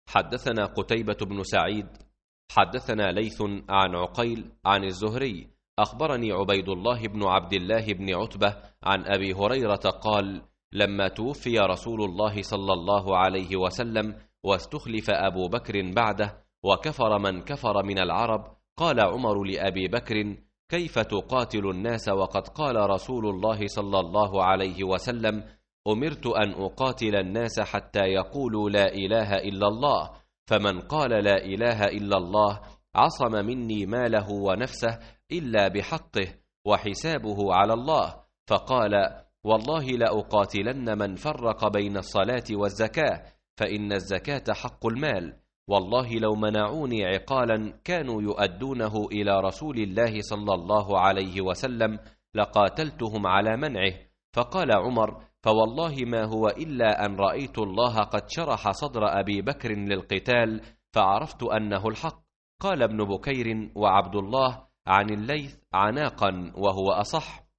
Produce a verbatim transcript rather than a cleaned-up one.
حدثنا قتيبة بن سعيد حدثنا ليث عن عقيل عن الزهري أخبرني عبيد الله بن عبد الله بن عتبة عن أبي هريرة قال: لما توفي رسول الله صلى الله عليه وسلم واستخلف أبو بكر بعده وكفر من كفر من العرب، قال عمر لأبي بكر: كيف تقاتل الناس وقد قال رسول الله صلى الله عليه وسلم: أمرت أن أقاتل الناس حتى يقولوا لا إله إلا الله، فمن قال لا إله إلا الله عصم مني ماله ونفسه إلا بحقه وحسابه على الله. فقال: والله لأقاتلن من فرق بين الصلاة والزكاة، فإن الزكاة حق المال، والله لو منعوني عقالا كانوا يؤدونه إلى رسول الله صلى الله عليه وسلم لقاتلتهم على منعه. فقال عمر: فوالله ما هو إلا أن رأيت الله قد شرح صدر أبي بكر للقتال فعرفت أنه الحق. قال ابن بكير وعبد الله عن الليث عناقا وهو أصح.